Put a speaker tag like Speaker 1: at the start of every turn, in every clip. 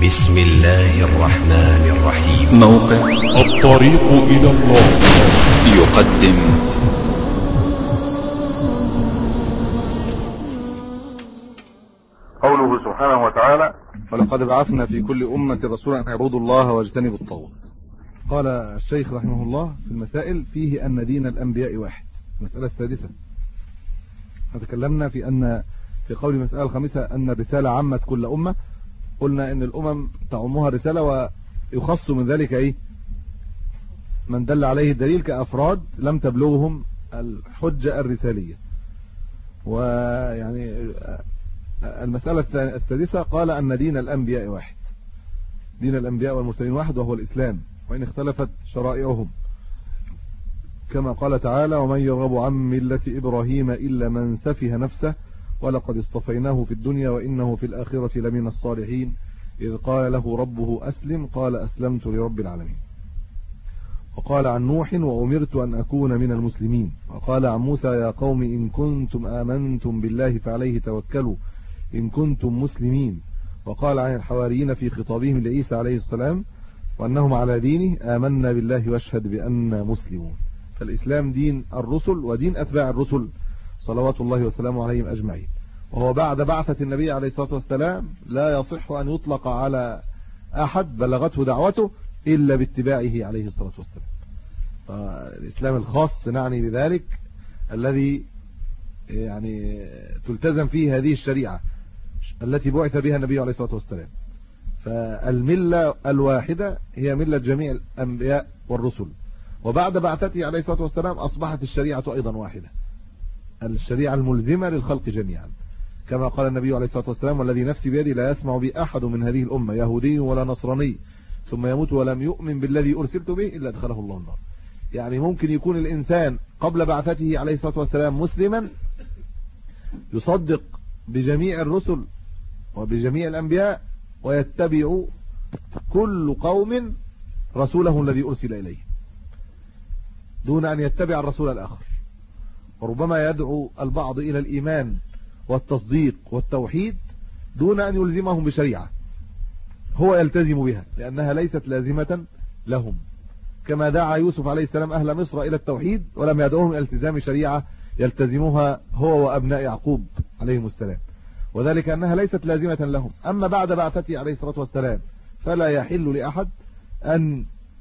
Speaker 1: بسم الله الرحمن الرحيم.
Speaker 2: موقع
Speaker 3: الطريق إلى الله
Speaker 2: يقدم
Speaker 4: قوله سبحانه وتعالى: ولقد بعثنا في كل أمة رسولا أن يعبدوا الله واجتنبوا الطاغوت. قال الشيخ رحمه الله في المسائل: فيه أن دين الأنبياء واحد. المسألة السادسة، تكلمنا في قول المسألة الخامسة أن الرسالة عمت كل أمة. قلنا أن الأمم تعمها الرسالة ويخص من ذلك من دل عليه الدليل كأفراد لم تبلغهم الحجة الرسالية. ويعني المسألة السادسة قال أن دين الأنبياء واحد، دين الأنبياء والمرسلين واحد، وهو الإسلام، وإن اختلفت شرائعهم، كما قال تعالى: ومن يرغب عن ملة إبراهيم إلا من سفه نفسه ولقد اصطفيناه في الدنيا وإنه في الآخرة لمن الصالحين إذ قال له ربه أسلم قال أسلمت لرب العالمين. وقال عن نوح: وأمرت أن أكون من المسلمين. وقال عن موسى: يا قوم إن كنتم آمنتم بالله فعليه توكلوا إن كنتم مسلمين. وقال عن الحواريين في خطابهم لعيسى عليه السلام وأنهم على دينه: آمنا بالله واشهد بأننا مسلمون. فالإسلام دين الرسل ودين أتباع الرسل صلوات الله وسلامه عليهم أجمعين، وهو بعد بعثة النبي عليه الصلاة والسلام لا يصح أن يطلق على أحد بلغته دعوته إلا باتباعه عليه الصلاة والسلام. الإسلام الخاص نعني بذلك الذي تلتزم فيه هذه الشريعة التي بعث بها النبي عليه الصلاة والسلام. فالملة الواحدة هي ملة جميع الأنبياء والرسل، وبعد بعثته عليه الصلاة والسلام أصبحت الشريعة أيضا واحدة، الشريعة الملزمة للخلق جميعا، كما قال النبي عليه الصلاة والسلام: والذي نفسي بيدي لا يسمع بي أحد من هذه الأمة يهودي ولا نصراني ثم يموت ولم يؤمن بالذي أرسلت به إلا أدخله الله النار. يعني ممكن يكون الإنسان قبل بعثته عليه الصلاة والسلام مسلما يصدق بجميع الرسل وبجميع الأنبياء ويتبع كل قوم رسوله الذي أرسل إليه دون أن يتبع الرسول الآخر. وربما يدعو البعض إلى الإيمان والتصديق والتوحيد دون أن يلزمهم بشريعة هو يلتزم بها، لأنها ليست لازمة لهم، كما دعا يوسف عليه السلام أهل مصر إلى التوحيد ولم يدعوهم إلى التزام شريعة يلتزمها هو وأبناء يعقوب عليهم السلام، وذلك أنها ليست لازمة لهم. أما بعد بعثته عليه الصلاة والسلام فلا يحل لأحد أن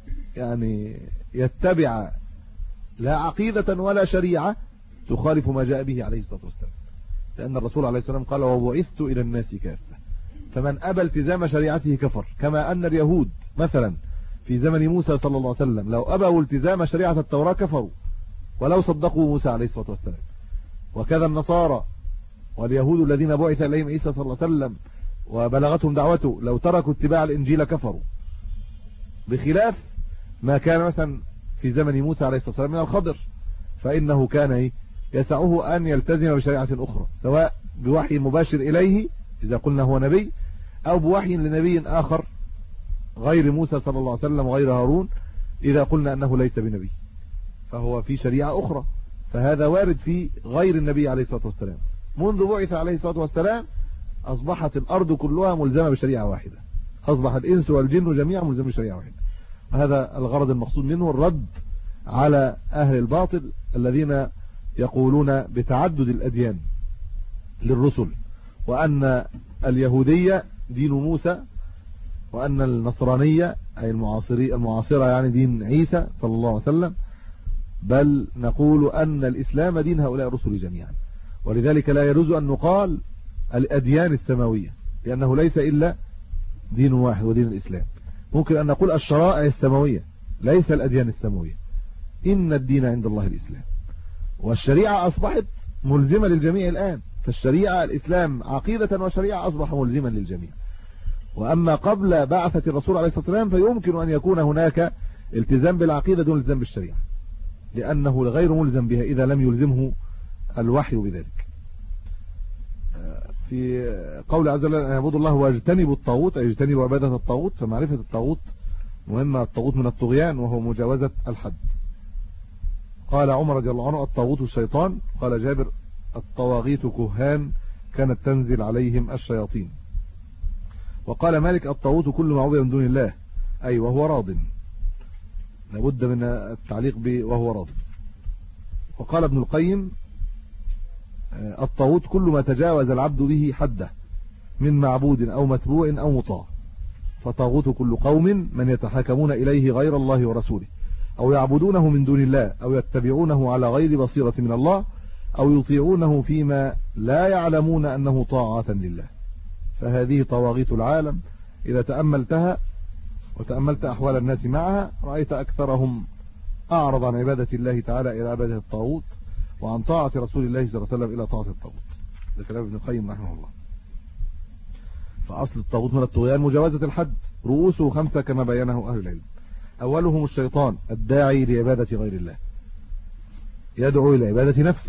Speaker 4: يتبع لا عقيدة ولا شريعة تخالف ما جاء به عليه الصلاة والسلام، لأن الرسول عليه السلام قال: وبعثت إلى الناس كافة. فمن أبى التزام شريعته كفر، كما أن اليهود مثلا في زمن موسى صلى الله عليه وسلم لو أبوا التزام شريعة التوراة كفروا ولو صدقوا موسى عليه الصلاة والسلام. وكذا النصارى واليهود الذين بعث إليهم عيسى صلى الله عليه وسلم وبلغتهم دعوته لو تركوا اتباع الإنجيل كفروا، بخلاف ما كان مثلا في زمن موسى عليه الصلاة والسلام من الخضر، فإنه كان يسعه أن يلتزم بشريعة أخرى، سواء بوحي مباشر إليه إذا قلنا هو نبي، أو بوحي لنبي آخر غير موسى صلى الله عليه وسلم وغير هارون إذا قلنا أنه ليس بنبي، فهو في شريعة أخرى. فهذا وارد في غير النبي عليه الصلاة والسلام. منذ بعث عليه الصلاة والسلام أصبحت الأرض كلها ملزمة بشريعة واحدة، أصبح الإنس والجن جميعا ملزمة بشريعة واحدة. وهذا الغرض المقصود منه الرد على أهل الباطل الذين يقولون بتعدد الأديان للرسل، وأن اليهودية دين موسى، وأن النصرانية أي المعاصرة دين عيسى صلى الله عليه وسلم، بل نقول أن الإسلام دين هؤلاء الرسل جميعا. ولذلك لا يجوز أن نقال الأديان السماوية، لأنه ليس إلا دين واحد ودين الإسلام. ممكن أن نقول الشرائع السماوية، ليس الأديان السماوية. إن الدين عند الله الإسلام، والشريعة أصبحت ملزمة للجميع الآن. فالشريعة الإسلام عقيدة وشريعة أصبح ملزما للجميع. وأما قبل بعثة الرسول عليه الصلاة والسلام فيمكن أن يكون هناك التزام بالعقيدة دون التزام بالشريعة، لأنه غير ملزم بها إذا لم يلزمه الوحي بذلك. في قول عز وجل: أن يعبدوا الله واجتنبوا الطاغوت، أي اجتنبوا عبادة الطاغوت. فمعرفة الطاغوت مهمة، الطاغوت من الطغيان وهو مجاوزة الحد. قال عمر رضي الله عنه: الطاغوت الشيطان. قال جابر: الطواغيت كهان كانت تنزل عليهم الشياطين. وقال مالك الطاغوت كل ما عبد من دون الله، أي وهو راض، لابد من التعليق وهو راض. وقال ابن القيم الطاغوت كل ما تجاوز العبد به حده من معبود أو متبوع أو مطاع، فطاغوت كل قوم من يتحاكمون إليه غير الله ورسوله، أو يعبدونه من دون الله، أو يتبعونه على غير بصيرة من الله، أو يطيعونه فيما لا يعلمون أنه طاعة لله. فهذه طواغيت العالم إذا تأملتها وتأملت أحوال الناس معها رأيت أكثرهم أعرض عن عبادة الله تعالى إلى عبادة الطاغوت، وعن طاعة رسول الله صلى الله عليه وسلم إلى طاعة الطاغوت. ده كلام ابن القيم رحمه الله. فأصل الطاغوت من الطغيان مجاوزة الحد، رؤوسه 5 كما بينه أهل العلم. أولهم الشيطان الداعي لعبادة غير الله، يدعو إلى عبادة نفسه.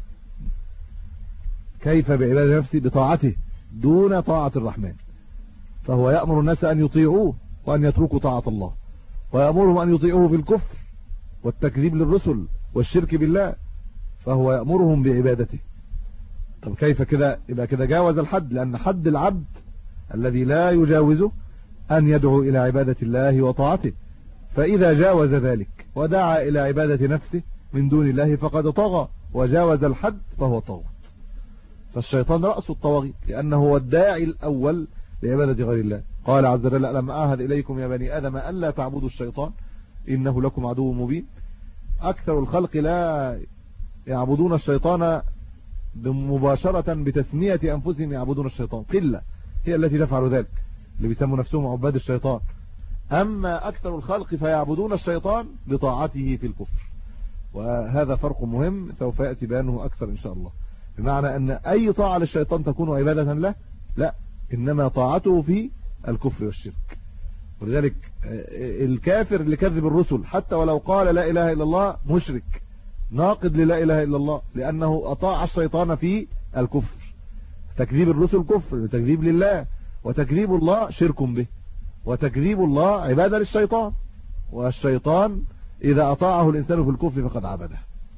Speaker 4: كيف بعبادة نفسه؟ بطاعته دون طاعة الرحمن، فهو يأمر الناس أن يطيعوه وأن يتركوا طاعة الله، ويأمرهم أن يطيعوه في الكفر والتكذيب للرسل والشرك بالله، فهو يأمرهم بعبادته. طب كيف كده؟ يبقى كده جاوز الحد، لأن حد العبد الذي لا يجاوزه أن يدعو إلى عبادة الله وطاعته، فإذا جاوز ذلك ودعا إلى عبادة نفسه من دون الله فقد طغى وجاوز الحد، فهو طاغوت. فالشيطان رأس الطواغيت، لأنه هو الداعي الأول لعبادة غير الله. قال عز وجل ألم أعهد إليكم يا بني آدم ألا تعبدوا الشيطان إنه لكم عدو مبين. أكثر الخلق لا يعبدون الشيطان مباشرة بتسمية أنفسهم يعبدون الشيطان، قلة هي التي تفعل ذلك، اللي بيسموا نفسهم عباد الشيطان. أما أكثر الخلق فيعبدون الشيطان بطاعته في الكفر، وهذا فرق مهم سوف يأتي بيانه أكثر إن شاء الله. بمعنى أن أي طاعة للشيطان تكون عبادة له؟ لا، إنما طاعته في الكفر والشرك. ولذلك الكافر اللي كذب الرسل حتى ولو قال لا إله إلا الله مشرك ناقض للا إله إلا الله، لأنه أطاع الشيطان في الكفر. تكذيب الرسل كفر، وتكذيب لله، وتكذيب الله شرك به، وتكذيب الله عبادة للشيطان، والشيطان إذا أطاعه الإنسان في الكفر فقد عبده.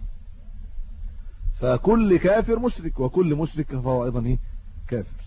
Speaker 4: فكل كافر مشرك، وكل مشرك فهو أيضا كافر.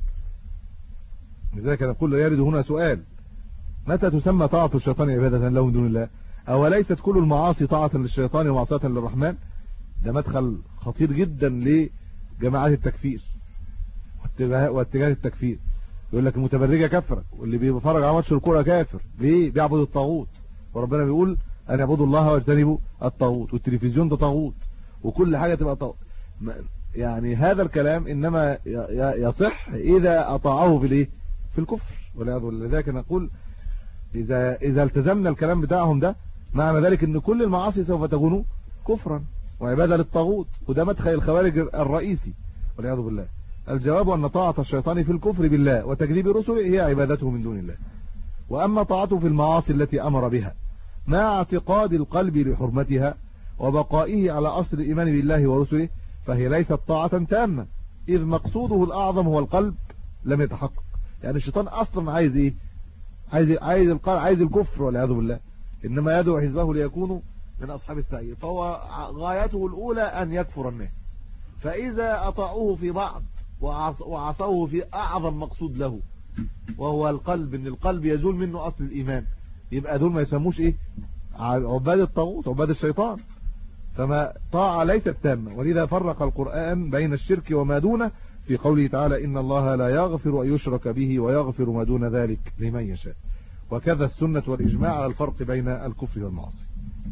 Speaker 4: لذلك نقول يرد هنا سؤال: متى تسمى طاعة الشيطان عبادة له من دون الله؟ أوليست كل المعاصي طاعة للشيطان ومعصية للرحمن؟ ده مدخل خطير جدا لجماعات التكفير واتجاه التكفير. يقول لك المتبرجة كفرة، واللي بيتفرج على ماتش الكوره كافر. ليه؟ بيعبد الطاغوت، وربنا بيقول أن يعبدوا الله واجتنبوا الطاغوت، والتلفزيون ده طاغوت، وكل حاجة تبقى طاغوت. يعني هذا الكلام إنما يصح إذا أطاعه في الكفر والعياذ بالله. لذلك نقول إذا التزمنا الكلام بتاعهم ده، معنى ذلك ان كل المعاصي سوف تكون كفرا وعبادة للطاغوت، وده مدخل الخوارج الرئيسي والعياذ بالله. الجواب أن طاعة الشيطان في الكفر بالله وتكذيب رسله هي عبادته من دون الله. وأما طاعته في المعاصي التي أمر بها مع اعتقاد القلب لحرمتها وبقائه على أصل الإيمان بالله ورسله، فهي ليست طاعة تامة، إذ مقصوده الأعظم هو القلب لم يتحقق. يعني الشيطان أصلا عايز إيه؟ عايز الكفر والعياذ بالله، إنما يدعو حزبه ليكونوا من أصحاب السعير. فهو غايته الأولى أن يكفر الناس، فإذا أطاعوه في بعض وعصوه في أعظم مقصود له وهو القلب، إن القلب يزول منه أصل الإيمان، يبقى دول ما يسموش إيه؟ عباد الطاغوت، عباد الشيطان. فما طاعة ليست تامة. ولذا فرق القرآن بين الشرك وما دونه في قوله تعالى: إن الله لا يغفر أن يشرك به ويغفر ما دون ذلك لمن يشاء. وكذا السنة والإجماع على الفرق بين الكفر والمعصية،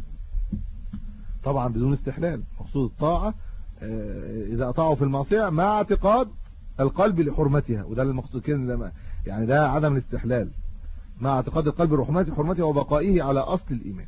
Speaker 4: طبعا بدون استحلال. مقصود الطاعة إذا أطاعوا في المعصية مع اعتقاد القلب لحرمتها، وده المقصود كده، يعني ده عدم الاستحلال، مع اعتقاد القلب لحرمتها وبقائه على أصل الإيمان.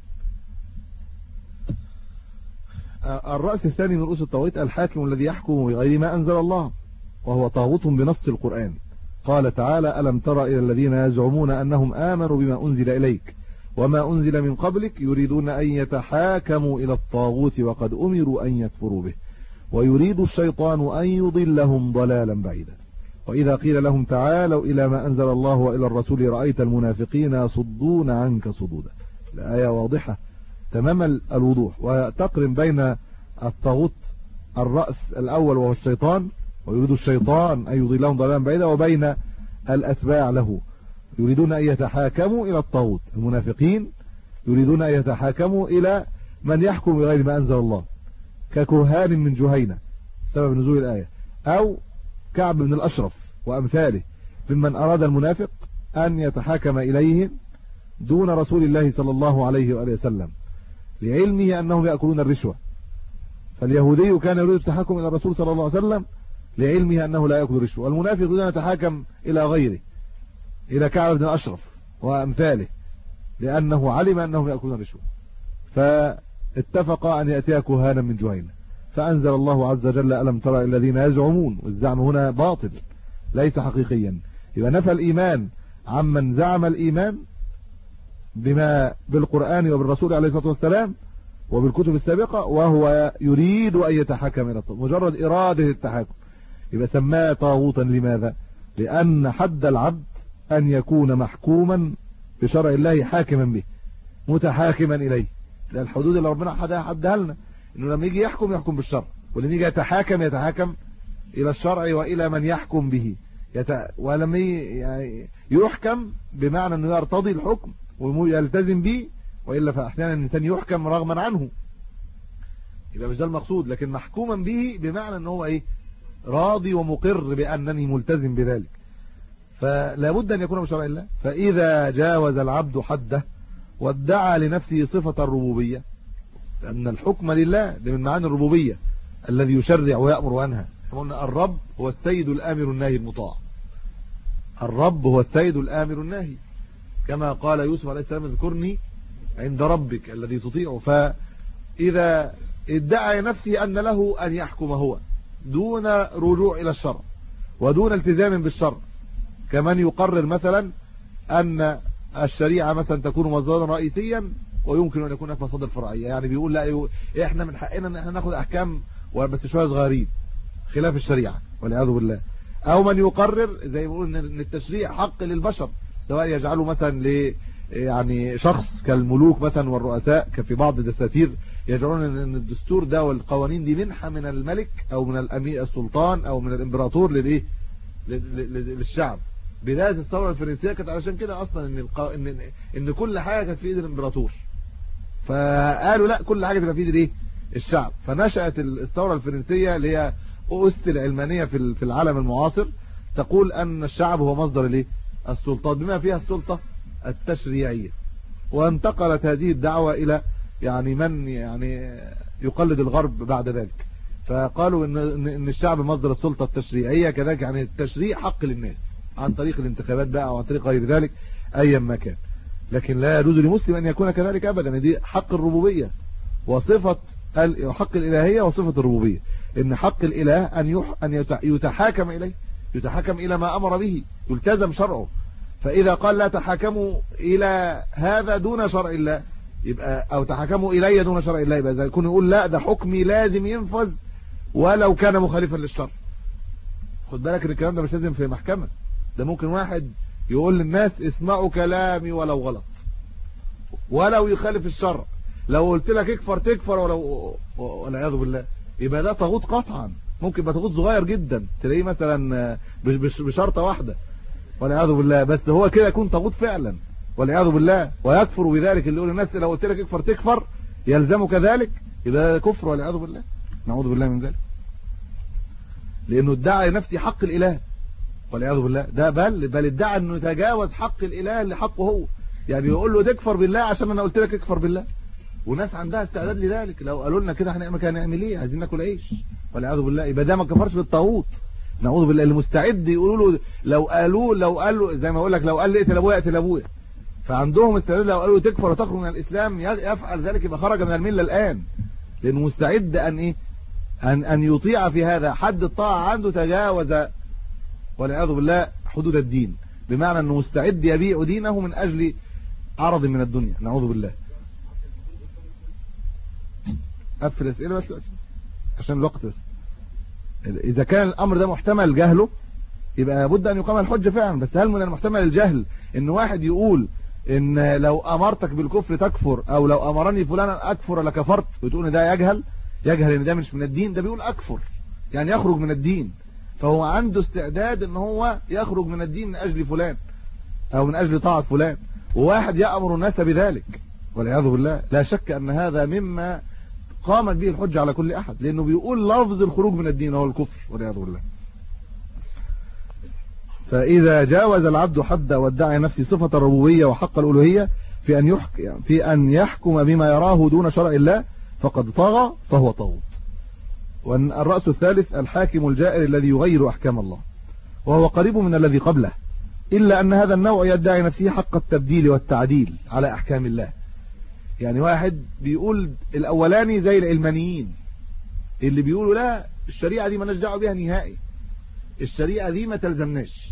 Speaker 4: الرأس الثاني من رؤوس الطاغوت الحاكم الذي يحكم بغير ما أنزل الله، وهو طاغوت بنص القرآن. قال تعالى: ألم تر إلى الذين يزعمون أنهم آمنوا بما أنزل إليك وما أنزل من قبلك يريدون أن يتحاكموا إلى الطاغوت وقد أمروا أن يكفروا به ويريد الشيطان أن يضلهم ضلالا بعيدا. وإذا قيل لهم تعالوا إلى ما أنزل الله وإلى الرسول رأيت المنافقين يصدون عنك صدودا. الآية واضحة تمام الوضوح، وتقرن بين الطاغوت الرأس الأول وهو الشيطان ويريد الشيطان أن يضلهم ضلالا بعيدا، وبين الأتباع له يريدون أن يتحاكموا إلى الطاغوت. المنافقين يريدون أن يتحاكموا إلى من يحكم بغير ما أنزل الله ككهان من جهينة سبب نزول الآية، أو كعب بن الأشرف وأمثاله ممن أراد المنافق أن يتحاكم إليهم دون رسول الله صلى الله عليه وآله وسلم لعلمه أنهم يأكلون الرشوة. فاليهودي كان يريد التحاكم إلى الرسول صلى الله عليه وسلم لعلمه أنه لا يأكل الرشوة، والمنافق يريد أن يتحاكم إلى غيره إلى كعب بن الأشرف وأمثاله لأنه علم أنهم يأكلون الرشوة، فاتفق أن يأتي كهانا من جهينة. فأنزل الله عز وجل ألم ترى الذين يزعمون، والزعم هنا باطل ليس حقيقيا، يبقى نفى الإيمان عمن زعم الإيمان بما بالقرآن وبالرسول عليه الصلاة والسلام وبالكتب السابقة، وهو يريد أن يتحكم إلى الطاغوت، مجرد إرادة التحكم يبقى سماه طاغوتا. لماذا؟ لأن حد العبد أن يكون محكوما بشرع الله حاكما به متحاكما إليه. لأن الحدود اللي ربنا حدها لنا إنه لما يجي يحكم بالشرع، ولما يجي يتحاكم إلى الشرع وإلى من يحكم به، ولما يحكم بمعنى أنه يرتضي الحكم ويلتزم به، وإلا فأحيانا الإنسان يحكم رغما عنه، يبقى مش ده المقصود. لكن محكوما به بمعنى أنه هو راضي ومقر بأنني ملتزم بذلك، فلا بد أن يكون بشرع الله. فإذا جاوز العبد حده وادعى لنفسه صفة الربوبية، لأن الحكم لله ده من معاني الربوبية الذي يشرع ويأمر وينهى. قلنا الرب هو السيد الآمر الناهي المطاع، الرب هو السيد الآمر الناهي، كما قال يوسف عليه السلام اذكرني عند ربك الذي تطيعه. فإذا ادعى نفسه أن له أن يحكم هو دون رجوع إلى الشرع ودون التزام بالشرع، كمن يقرر مثلا أن الشريعة مثلا تكون مصدرا رئيسيا ويمكن أن يكون هناك مصادر فرعية، يعني بيقول لا احنا من حقنا ان احنا ناخد احكام بس شويه صغيرين خلاف الشريعة والعياذ بالله. او من يقرر زي ما بيقول ان التشريع حق للبشر، سواء يجعله مثلا يعني شخص كالملوك مثلا والرؤساء، في بعض الدساتير يجعلون ان الدستور ده والقوانين دي منحة من الملك او من الامير السلطان او من الامبراطور للشعب. بداية الثورة الفرنسية كانت علشان كده اصلا ان كل حاجة كانت في ايد الامبراطور، فقالوا لا كل حاجة تبقى في ايد الشعب. فنشأت الثورة الفرنسية اللي هي أس العلمانية في العالم المعاصر، تقول أن الشعب هو مصدر السلطات بما فيها السلطة التشريعية. وانتقلت هذه الدعوة إلى من يقلد الغرب بعد ذلك، فقالوا إن الشعب مصدر السلطة التشريعية كذلك، يعني التشريع حق للناس عن طريق الانتخابات بقى أو عن طريق غير ذلك أيا ما كان. لكن لا يجوز لمسلم أن يكون كذلك أبدا، دي حق الربوبية وصفة حق الإلهية وصفة الربوبية، إن حق الإله أن يتحاكم إليه، يتحاكم إلى ما أمر به، يلتزم شرعه. فإذا قال لا تحاكموا إلى هذا دون شرع الله يبقى، أو تحاكموا إلي دون شرع الله، يبقى إذا يكون يقول لا ده حكمي لازم ينفذ ولو كان مخالفا للشرع. خد بالك إن الكلام ده مش لازم في محكمة، ده ممكن واحد يقول للناس اسمعوا كلامي ولو غلط ولو يخالف الشرع، لو قلت لك اكفر تكفر والعياذ بالله، يبقى ده طاغوت قطعا. ممكن يبقى طاغوت صغير جدا تلاقيه مثلا بشرطه واحده والعياذ بالله، بس هو كده يكون طاغوت فعلا والعياذ بالله، ويكفر بذلك. اللي يقول للناس لو قلت لك اكفر تكفر يلزمه كذلك، يبقى كفر والعياذ بالله، نعوذ بالله من ذلك، لانه ادعى لنفسه حق الاله والعياذ بالله. ده بل ادعى انه يتجاوز حق الاله اللي حقه هو، يعني يقول له تكفر بالله عشان انا قلت لك اكفر بالله. وناس عندها استعداد لذلك، لو قالوا لنا كده هنعمل ايه؟ عايزين ناكل عيش والعياذ بالله، يبقى ده ما كفرش بالطاغوت، نعوذ بالله. اللي مستعد يقولوا له لو قالوا زي ما اقول لك، لو قال لي اقتل ابويا اقتل ابويا، فعندهم استعداد لو قالوا تكفر وتخرج من الاسلام يفعل ذلك، يبقى خرج من المله الان، لانه مستعد ان يطيع في هذا. حد الطاعه عنده تجاوز والعياذ بالله حدود الدين، بمعنى انه مستعد يبيع دينه من اجل عرض من الدنيا، نعوذ بالله. قفل الاسئله بس عشان الوقت بس. اذا كان الامر ده محتمل جهله يبقى لابد ان يقام الحجه فعلا، بس هل من المحتمل الجهل ان واحد يقول ان لو امرتك بالكفر تكفر، او لو امرني فلانا اكفر لكفرت، وتقول ان ده يجهل ان ده مش من الدين؟ ده بيقول اكفر يعني يخرج من الدين، فهو عنده استعداد ان هو يخرج من الدين من اجل فلان او من اجل طاعة فلان، وواحد يأمر الناس بذلك والعياذ بالله. لا شك ان هذا مما قامت به الحجة على كل احد، لانه بيقول لفظ الخروج من الدين هو الكفر والعياذ بالله. فاذا جاوز العبد حد وادعى نفسه صفة الربوبية وحق الالوهية في ان يحكم بما يراه دون شرع الله فقد طغى فهو طاغوت. والرأس الثالث الحاكم الجائر الذي يغير احكام الله، وهو قريب من الذي قبله، إلا أن هذا النوع يدعي نفسه حق التبديل والتعديل على أحكام الله. يعني واحد بيقول الأولاني زي العلمانيين اللي بيقولوا لا الشريعة دي ما نرجع بها نهائي، الشريعة دي ما تلزمناش،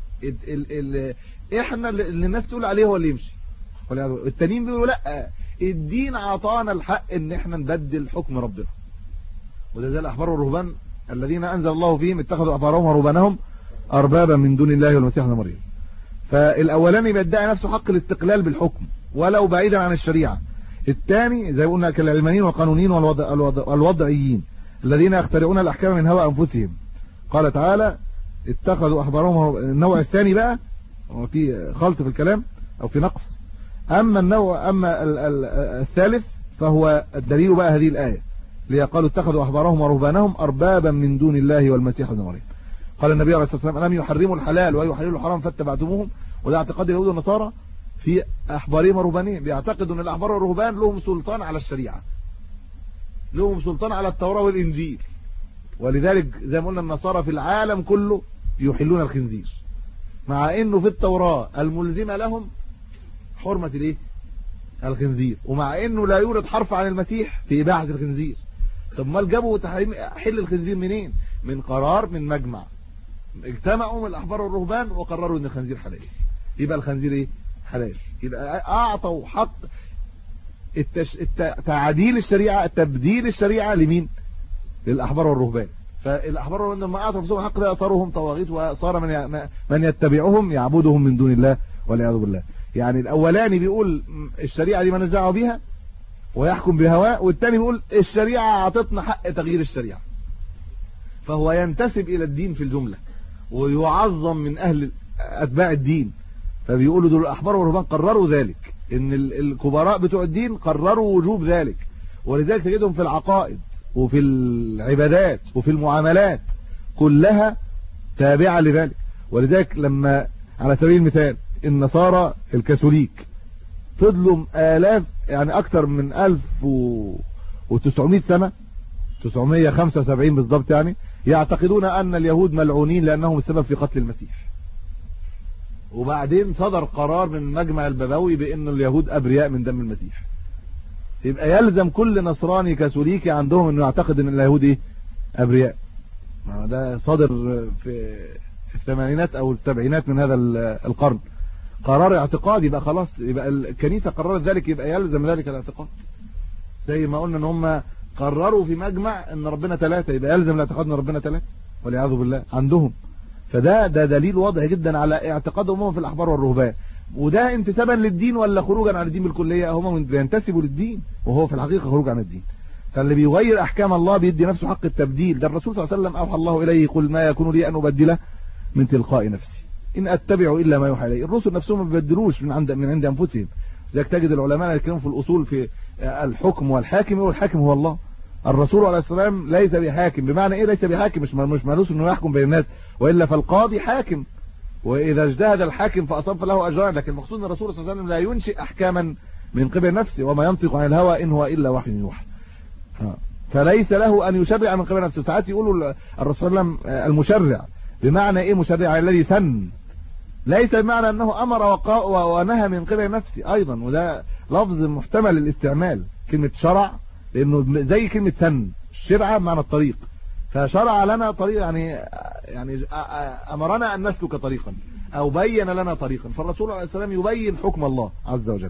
Speaker 4: احنا اللي الناس تقول عليه هو اللي يمشي. التانيين بيقولوا لا الدين عطانا الحق ان احنا نبدل حكم ربنا. وده زي الأحبار والرهبان الذين أنزل الله فيهم اتخذوا أحبارهم ورهبانهم أربابا من دون الله والمسيح ابن مريم. فالأولاني بيدعي نفسه حق الاستقلال بالحكم ولو بعيدا عن الشريعة. الثاني زي ما قلنا كالعلمانيين والقانونيين والوضعيين الذين يخترعون الأحكام من هوى أنفسهم. قال تعالى اتخذوا أحبارهم. النوع الثاني بقى في خلط في الكلام أو في نقص. أما الثالث فهو الدليل بقى هذه الآية ليقالوا اتخذوا أحبارهم ورهبانهم أربابا من دون الله والمسيح ابن مريم. قال النبي عليه الصلاة والسلام ألم يحرموا الحلال ويحللوا الحرام فاتبعتموهم. وده اعتقاد اليهود والنصارى في أحبارهم ورهبانهم، بيعتقدوا أن الأحبار والرهبان لهم سلطان على الشريعة، لهم سلطان على التوراة والإنجيل. ولذلك زي ما قلنا النصارى في العالم كله يحلون الخنزير، مع أنه في التوراة الملزمة لهم حرمة الايه الخنزير، ومع أنه لا يورد حرف عن المسيح في إباحة الخنزير. طب ما جابوا تحريم حل الخنزير منين؟ من قرار من مجمع اجتمعوا من الأحبار والرهبان وقرروا ان الخنزير حلال، يبقى الخنزير ايه حلال. يبقى اعطوا حق تعديل الشريعة تبديل الشريعة لمين؟ للأحبار والرهبان. فالأحبار والرهبان لما اعطوا نفسهم حق ده صاروا هم طواغيت، وصار من يتبعهم يعبدهم من دون الله والعياذ بالله. يعني الاولاني بيقول الشريعة دي ما لناش دعوه بيها ويحكم بهواه، والثاني بيقول الشريعة اعطتنا حق تغيير الشريعة. فهو ينتسب الى الدين في الجملة ويعظم من اهل اتباع الدين. فبيقولوا دول الاحبار والرهبان قرروا ذلك، ان الكبراء بتوع الدين قرروا وجوب ذلك. ولذلك تجدهم في العقائد وفي العبادات وفي المعاملات كلها تابعة لذلك. ولذلك لما على سبيل المثال النصارى الكاثوليك فضلوا آلاف، يعني اكتر من 1900 سنة 975 بالضبط، يعني يعتقدون ان اليهود ملعونين لانهم السبب في قتل المسيح. وبعدين صدر قرار من مجمع البابوي بان اليهود ابرياء من دم المسيح. يبقى يلزم كل نصراني كاثوليكي عندهم انه يعتقد ان اليهود ايه ابرياء. ده صادر في الثمانينات او السبعينات من هذا القرن، قرار اعتقاد. يبقى خلاص يبقى الكنيسة قررت ذلك، يبقى يلزم ذلك الاعتقاد. زي ما قلنا ان هم قرروا في مجمع ان ربنا 3، يبقى يلزم الاعتقاد ان ربنا 3 والعياذ بالله عندهم. فده دليل واضح جدا على اعتقادهم هم في الاحبار والرهبان. وده انتسابا للدين ولا خروجا عن الدين بالكلية؟ هم بينتسبوا للدين وهو في الحقيقة خروج عن الدين. فاللي بيغير احكام الله بيدي نفسه حق التبديل. ده الرسول صلى الله عليه وسلم اوحى الله اليه قل ما يكون لي ان ابدله من تلقاء نفسي ان اتبع الا ما يوحى الي. الرسل نفسهم ما بيبدلوش من عند انفسهم. زيك تجد العلماء يتكلموا في الاصول في الحكم والحاكم، والحاكم هو الله. الرسول عليه السلام ليس بحاكم. بمعنى ايه ليس بحاكم؟ مش مالوش انه يحكم بين الناس، والا فالقاضي حاكم، واذا اجتهد الحاكم فاصاب فله اجران. لكن المقصود ان الرسول صلى الله عليه وسلم لا ينشئ احكاما من قبل نفسه، وما ينطق عن الهوى ان هو الا وحي يوحى. فليس له ان يشرع من قبل نفسه. ساعات يقولوا الرسول صلى الله عليه وسلم المشرع، بمعنى ايه مشرع؟ الذي سن، ليس بمعنى انه امر ونهى من قبل نفسه ايضا. وده لفظ محتمل للاستعمال كلمة شرع، لانه زي كلمة سن، الشرع بمعنى الطريق. فشرع لنا طريق، يعني امرنا ان نسلك طريقا او بين لنا طريقا. فالرسول عليه السلام يبين حكم الله عز وجل.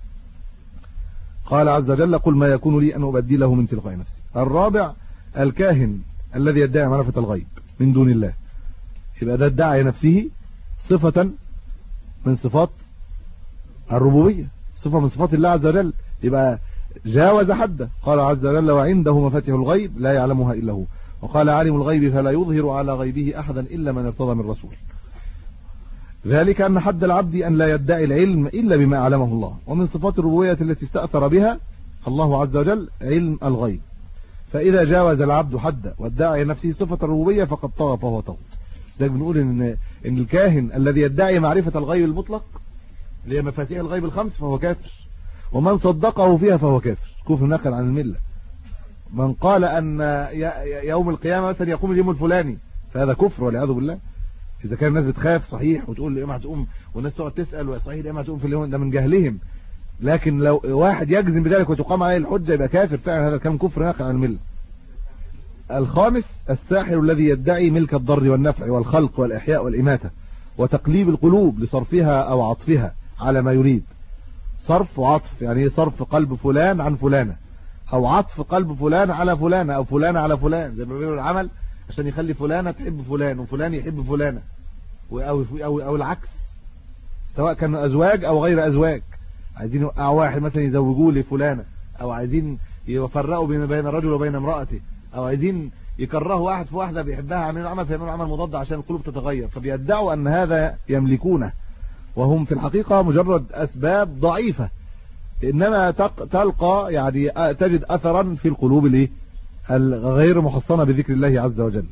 Speaker 4: قال عز وجل قل ما يكون لي ان ابدله من تلقاء نفسي. الرابع الكاهن الذي يدعي معرفة الغيب من دون الله. يبقى ده ادعى نفسه صفة من صفات الربوبية، صفة من صفات الله عز وجل. يبقى جاوز حده. قال عز وجل وعنده مفاتيح الغيب لا يعلمها إلا هو. وقال عالم الغيب فلا يظهر على غيبه أحدا إلا من ارتضى من رسول. ذلك أن حد العبد أن لا يدعي العلم إلا بما أعلمه الله. ومن صفات الربوبية التي استأثر بها الله عز وجل علم الغيب. فإذا جاوز العبد حد وادعي نفسه صفة الربوبية فقد طغى فهو طغوت. لذلك بنقول إن الكاهن الذي يدعي معرفة الغيب المطلق اللي هي مفاتيح الغيب الخمس فهو كافر، ومن صدقه فيها فهو كافر، كفر نقل عن الملة. من قال أن يوم القيامة مثلا يقوم اليوم الفلاني فهذا كفر والعياذ بالله. إذا كان الناس بتخاف صحيح وتقول لي إما هتقوم، والناس تقعد تسأل وصحيح إما هتقوم في اليوم ده من جهلهم، لكن لو واحد يجزم بذلك وتقام عليه الحجة يبقى كافر فعلا، هذا كان كفر ناقل عن الملة. الخامس الساحر الذي يدعي ملك الضر والنفع والخلق والإحياء والإماتة وتقليب القلوب لصرفها أو عطفها على ما يريد. صرف وعطف يعني صرف قلب فلان عن فلانة، أو عطف قلب فلان على فلانة، أو فلان على فلان، زي ما بيقولوا العمل عشان يخلي فلانة تحب فلان وفلان يحب فلانة، أو العكس، سواء كانوا أزواج أو غير أزواج، عايزين يوقعوا واحد مثلا يزوجوه لفلانة، أو عايزين يفرقوا بين الرجل وبين امرأته، أو عايزين يكرهوا واحد في واحدة بيحبها عاملين عمل فيعملوا عمل مضاد عشان القلوب تتغير، فبيدعوا أن هذا يملكونه، وهم في الحقيقة مجرد أسباب ضعيفة، إنما تلقى يعني تجد أثرا في القلوب الغير محصنة بذكر الله عز وجل.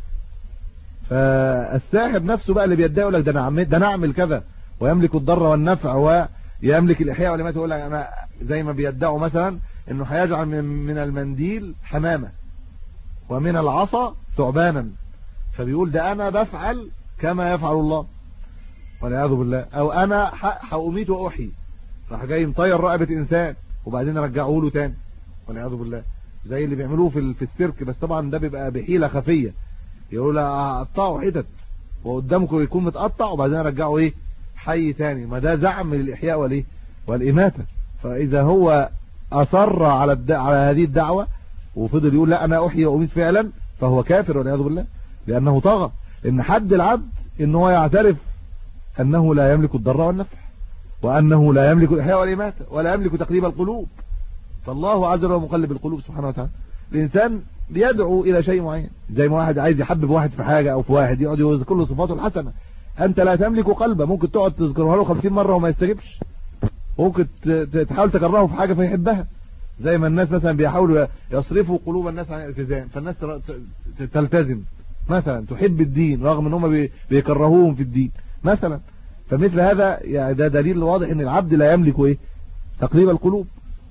Speaker 4: فالساحر نفسه بقى اللي بيدعي لك ده نعمل كذا ويملك الضر والنفع ويملك الإحياء والإماتة، يقول لك أنا زي ما بيدعوا مثلا إنه هيجعل من المنديل حمامة ومن العصا ثعبانا، فبيقول ده أنا بفعل كما يفعل الله والعياذ بالله، أو أنا هأميت وأحيي، راح جاي مطير رقبة إنسان وبعدين رجعوه له تاني والعياذ بالله، زي اللي بيعملوه في السيرك، بس طبعا ده بيبقى بحيلة خفية، يقول اقطعوا حتت وقدامكم يكون متقطع وبعدين رجعوا ايه حي تاني، ما ده زعم للإحياء والإماتة. فإذا هو أصر على هذه الدعوة وفضل يقول لا أنا أحيي وأميت فعلا فهو كافر والعياذ بالله، لأنه طغى. إن حد العبد إن هو يعترف أنه لا يملك الضر والنفع، وأنه لا يملك الإحياء والإماتة، ولا يملك تقليب القلوب، فالله عز وجل مقلب القلوب سبحانه وتعالى. الإنسان بيدعو إلى شيء معين، زي ما واحد عايز يحبب واحد في حاجة أو في واحد يقعد يذكر له صفاته الحسنة، أنت لا تملك قلبه، ممكن تقعد تذكرها له 50 مرة وما يستجبش، ممكن تحاول تكرهه في حاجة فيحبها، زي ما الناس مثلا بيحاولوا يصرفوا قلوب الناس عن الالتزام، فالناس تلتزم مثلا، تحب الدين رغم ان هم بيكرهوهم في الدين مثلا. فمثل هذا يعني ده دليل واضح ان العبد لا يملك تقليب القلوب.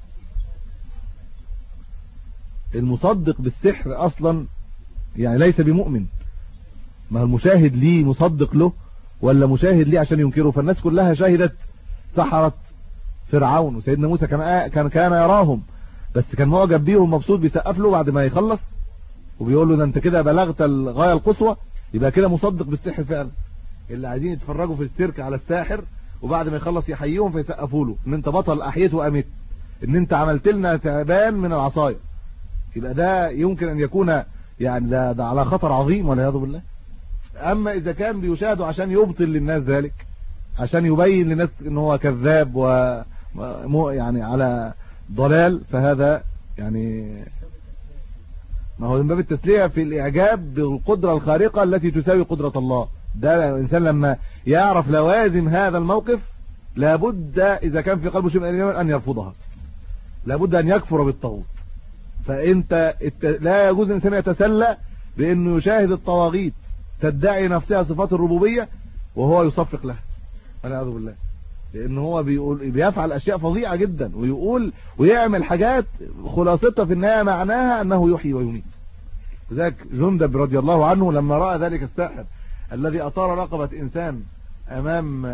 Speaker 4: المصدق بالسحر اصلا يعني ليس بمؤمن، ما المشاهد ليه مصدق له ولا مشاهد ليه عشان ينكره؟ فالناس كلها شاهدت سحرة فرعون، وسيدنا موسى كان يراهم، بس كان معجب بيهم مبسوط بيسقف له بعد ما يخلص وبيقول له ده انت كده بلغت الغاية القصوى، يبقى كده مصدق بالسحر فعلا. اللي عايزين يتفرجوا في السيرك على الساحر وبعد ما يخلص يحييهم فيسقفوا له ان انت بطل احييت واميت، ان انت عملت لنا تعبان من العصايه، يبقى ده يمكن ان يكون يعني ده على خطر عظيم والعياذ بالله. اما اذا كان بيشاهدوا عشان يبطل للناس ذلك، عشان يبين للناس ان هو كذاب يعني على ضلال، فهذا يعني ما هو من باب التسلية في الاعجاب بالقدرة الخارقة التي تساوي قدرة الله. ده الانسان لما يعرف لوازم هذا الموقف لابد اذا كان في قلبه شيء من الايمان ان يرفضها، لابد ان يكفر بالطاغوت. فانت لا يجوز الانسان يتسلى بانه يشاهد الطواغيت تدعي نفسها صفات الربوبية وهو يصفق لها والعياذ بالله، لان هو بيفعل اشياء فظيعة جدا ويقول ويعمل حاجات خلاصتها في النهاية معناها انه يحيي ويميت. وذلك جندب رضي الله عنه لما رأى ذلك الساحر الذي اطار رقبة انسان امام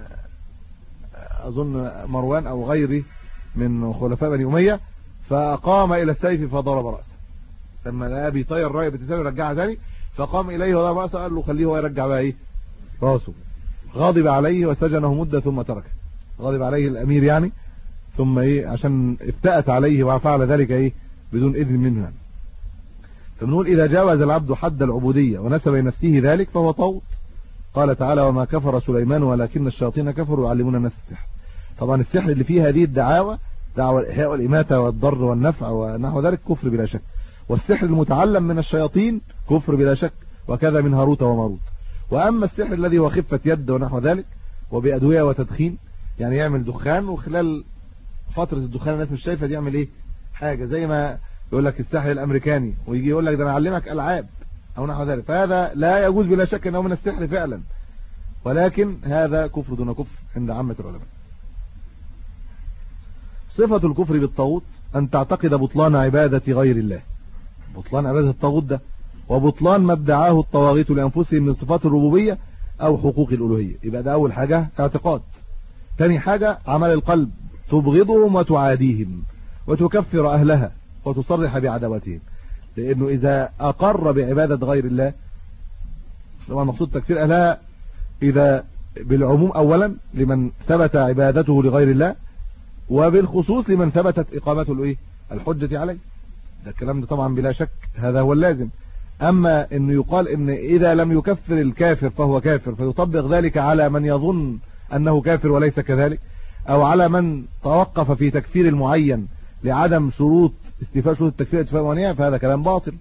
Speaker 4: اظن مروان او غيره من خلفاء بني امية، فقام الى السيف فضرب رأسه، لما لقى بيطير رقبة انسان يرجعها ثاني فقام اليه وضرب رأسه، قال له خليه هو يرجع بقى راسه. غاضب عليه وسجنه مدة ثم تركه، غاضب عليه الامير يعني، ثم عشان افتأت عليه وفعل ذلك بدون اذن منه. فبنقول اذا جاوز العبد حد العبودية ونسب نفسه ذلك فهو طاغوت. قال تعالى وما كفر سليمان ولكن الشياطين كفروا يعلمون الناس السحر. طبعا السحر اللي فيه هذه الدعاوى، دعوى الإحياء والإماتة والضر والنفع ونحو ذلك، كفر بلا شك. والسحر المتعلم من الشياطين كفر بلا شك، وكذا من هاروت وماروت. وأما السحر الذي هو خفة يد ونحو ذلك وبأدوية وتدخين، يعني يعمل دخان وخلال فترة الدخان الناس مش شايفة دي يعمل ايه حاجة، زي ما يقول لك السحر الأمريكاني ويجي يقول لك ده انا اعلمك ألعاب او نحو ذلك، فهذا لا يجوز بلا شك انه من السحر فعلا، ولكن هذا كفر دون كفر عند عامة العلماء. صفة الكفر بالطاغوت أن تعتقد بطلان عبادة غير الله، بطلان عبادة الطاغوت ده، وبطلان ما ادعاه الطواغيت لأنفسهم من صفات الربوبية أو حقوق الألوهية. يبقى ده أول حاجة اعتقاد. ثاني حاجة عمل القلب، تبغضهم وتعاديهم وتكفر أهلها وتصرح بعداوتهم، لأنه إذا أقر بعبادة غير الله، طبعا مقصود تكفير أهلها إذا بالعموم أولا لمن ثبت عبادته لغير الله، وبالخصوص لمن ثبتت إقامته الحجة عليه. ده الكلام ده طبعا بلا شك هذا هو اللازم. أما أنه يقال أن إذا لم يكفر الكافر فهو كافر، فيطبق ذلك على من يظن أنه كافر وليس كذلك، أو على من توقف في تكفير المعين لعدم شروط استيفاء شروط التكفير اتفاق وانية، فهذا كلام باطل.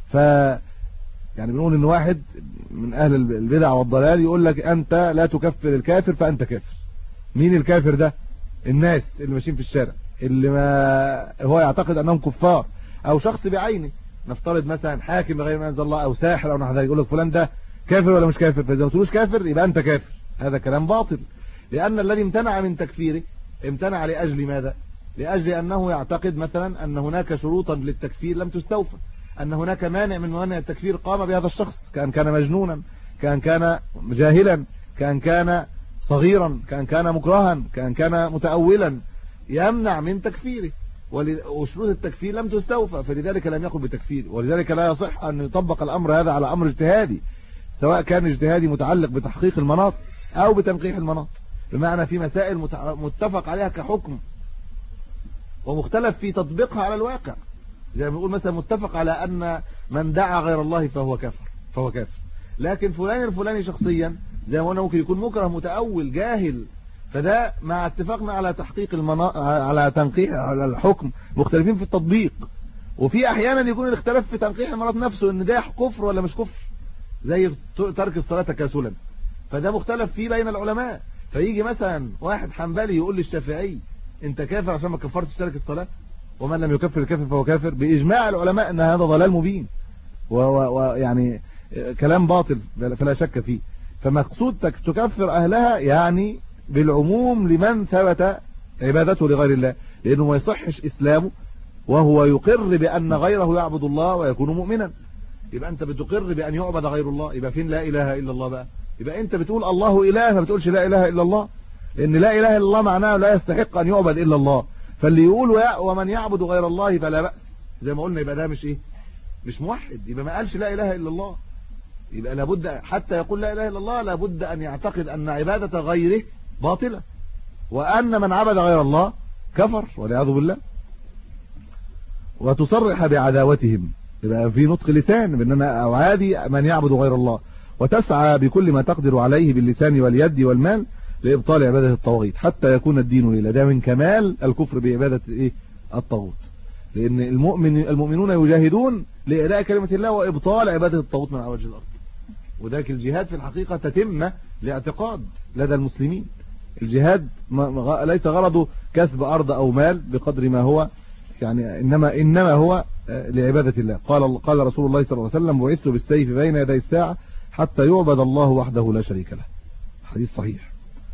Speaker 4: يعني بنقول ان واحد من اهل البدع والضلال يقول لك انت لا تكفر الكافر فانت كافر. مين الكافر ده؟ الناس اللي ماشيين في الشارع اللي ما هو يعتقد انهم كفار، او شخص بعينه، نفترض مثلا حاكم بغير ما انزل الله او ساحر او نحو ذلك، يقول لك فلان ده كافر ولا مش كافر، فاذا ما تقولوش كافر يبقى انت كافر. هذا كلام باطل، لان الذي امتنع من تكفيره امتنع لاجل ماذا؟ لاجل انه يعتقد مثلا ان هناك شروطا للتكفير لم تستوفى، ان هناك مانع من موانع التكفير قام بهذا الشخص، كان مجنونا، كان جاهلا، كان صغيرا، كان مكرها، كان متأولا، يمنع من تكفيره، وشروط التكفير لم تستوفى، فلذلك لم يقل بتكفير. ولذلك لا يصح أن يطبق الأمر هذا على أمر اجتهادي، سواء كان اجتهادي متعلق بتحقيق المناط أو بتنقيح المناط، بمعنى في مسائل متفق عليها كحكم ومختلف في تطبيقها على الواقع، زي ما بنقول مثلا متفق على أن من دعا غير الله فهو كافر، لكن فلان الفلاني شخصيا زي ما قلنا ممكن يكون مكره، متأول، جاهل، فده مع اتفاقنا على تحقيق على تنقيح على الحكم مختلفين في التطبيق. وفي احيانا يكون الاختلاف في تنقيح المرض نفسه، ان ده كفر ولا مش كفر، زي ترك الصلاة تكاسلا، فده مختلف فيه بين العلماء. فيجي مثلا واحد حنبلي يقول للشافعي انت كافر عشان ما كفرتش ترك الصلاة، ومن لم يكفر الكافر فهو كافر، باجماع العلماء ان هذا ضلال مبين ويعني كلام باطل فلا شك فيه. فمقصود تكفر أهلها يعني بالعموم لمن ثبت عبادته لغير الله، لأنه ما يصحش إسلامه وهو يقر بأن غيره يعبد الله ويكون مؤمنا. يبقى أنت بتقر بأن يعبد غير الله، يبقى فين لا إله إلا الله بقى؟ يبقى أنت بتقول الله إله، ما بتقولش لا إله إلا الله، لأن لا إله إلا الله معناه لا يستحق أن يعبد إلا الله. فاللي يقول ومن يعبد غير الله فلا بأس، زي ما قلنا، يبقى ده مش موحد، يبقى ما قالش لا إله إلا الله. يبقى لابد حتى يقول لا إله إلا الله لابد أن يعتقد أن عبادة غيره باطلة، وأن من عبد غير الله كفر والعياذ بالله. وتصرح بعداوتهم، يبقى في نطق لسان بأن أنا أعادي من يعبد غير الله، وتسعى بكل ما تقدر عليه باللسان واليد والمال لإبطال عبادة الطواغيت حتى يكون الدين لله. ده من كمال الكفر بعبادة الطاغوت، لأن المؤمنون يجاهدون لإداء كلمة الله وإبطال عبادة الطاغوت من على وجه الأرض. وذلك الجهاد في الحقيقة تتمة لاعتقاد لدى المسلمين. الجهاد ليس غرضه كسب أرض أو مال بقدر ما هو يعني إنما هو لعبادة الله. قال رسول الله صلى الله عليه وسلم بعثت بالسيف بين يدي الساعة حتى يعبد الله وحده لا شريك له، حديث صحيح.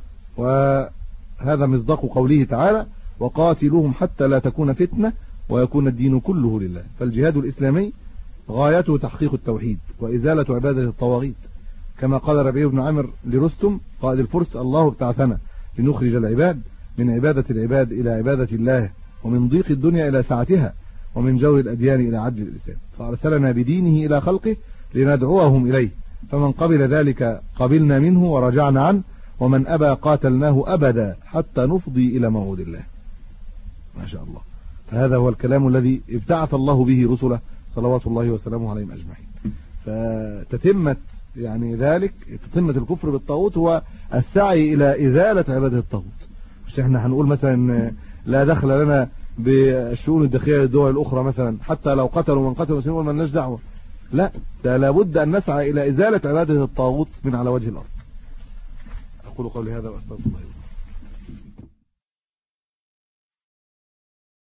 Speaker 4: وهذا مصداق قوله تعالى وقاتلوهم حتى لا تكون فتنة ويكون الدين كله لله. فالجهاد الإسلامي غايته تحقيق التوحيد وإزالة عبادة الطواغيت، كما قال ربيع بن عامر لرستم قائد الفرس الله ابتعثنا لنخرج العباد من عبادة العباد إلى عبادة الله، ومن ضيق الدنيا إلى سعتها، ومن جور الأديان إلى عدل الإسلام، فأرسلنا بدينه إلى خلقه لندعوهم إليه، فمن قبل ذلك قبلنا منه ورجعنا عنه، ومن أبى قاتلناه أبدا حتى نفضي إلى موعد الله. ما شاء الله. فهذا هو الكلام الذي ابتعث الله به رسله صلوات الله وسلامه عليهم أجمعين. فتتمت يعني ذلك تتمت الكفر بالطاغوت هو السعي إلى إزالة عبادة الطاغوت. مش احنا هنقول مثلا لا دخل لنا بالشؤون الداخليه للدول الاخرى مثلا، حتى لو قتلوا من قتل المسلمين ما لناش دعوه. لا، ده لابد ان نسعى الى ازاله عباده الطاغوت من على وجه الارض. اقول قولي هذا واستغفر الله.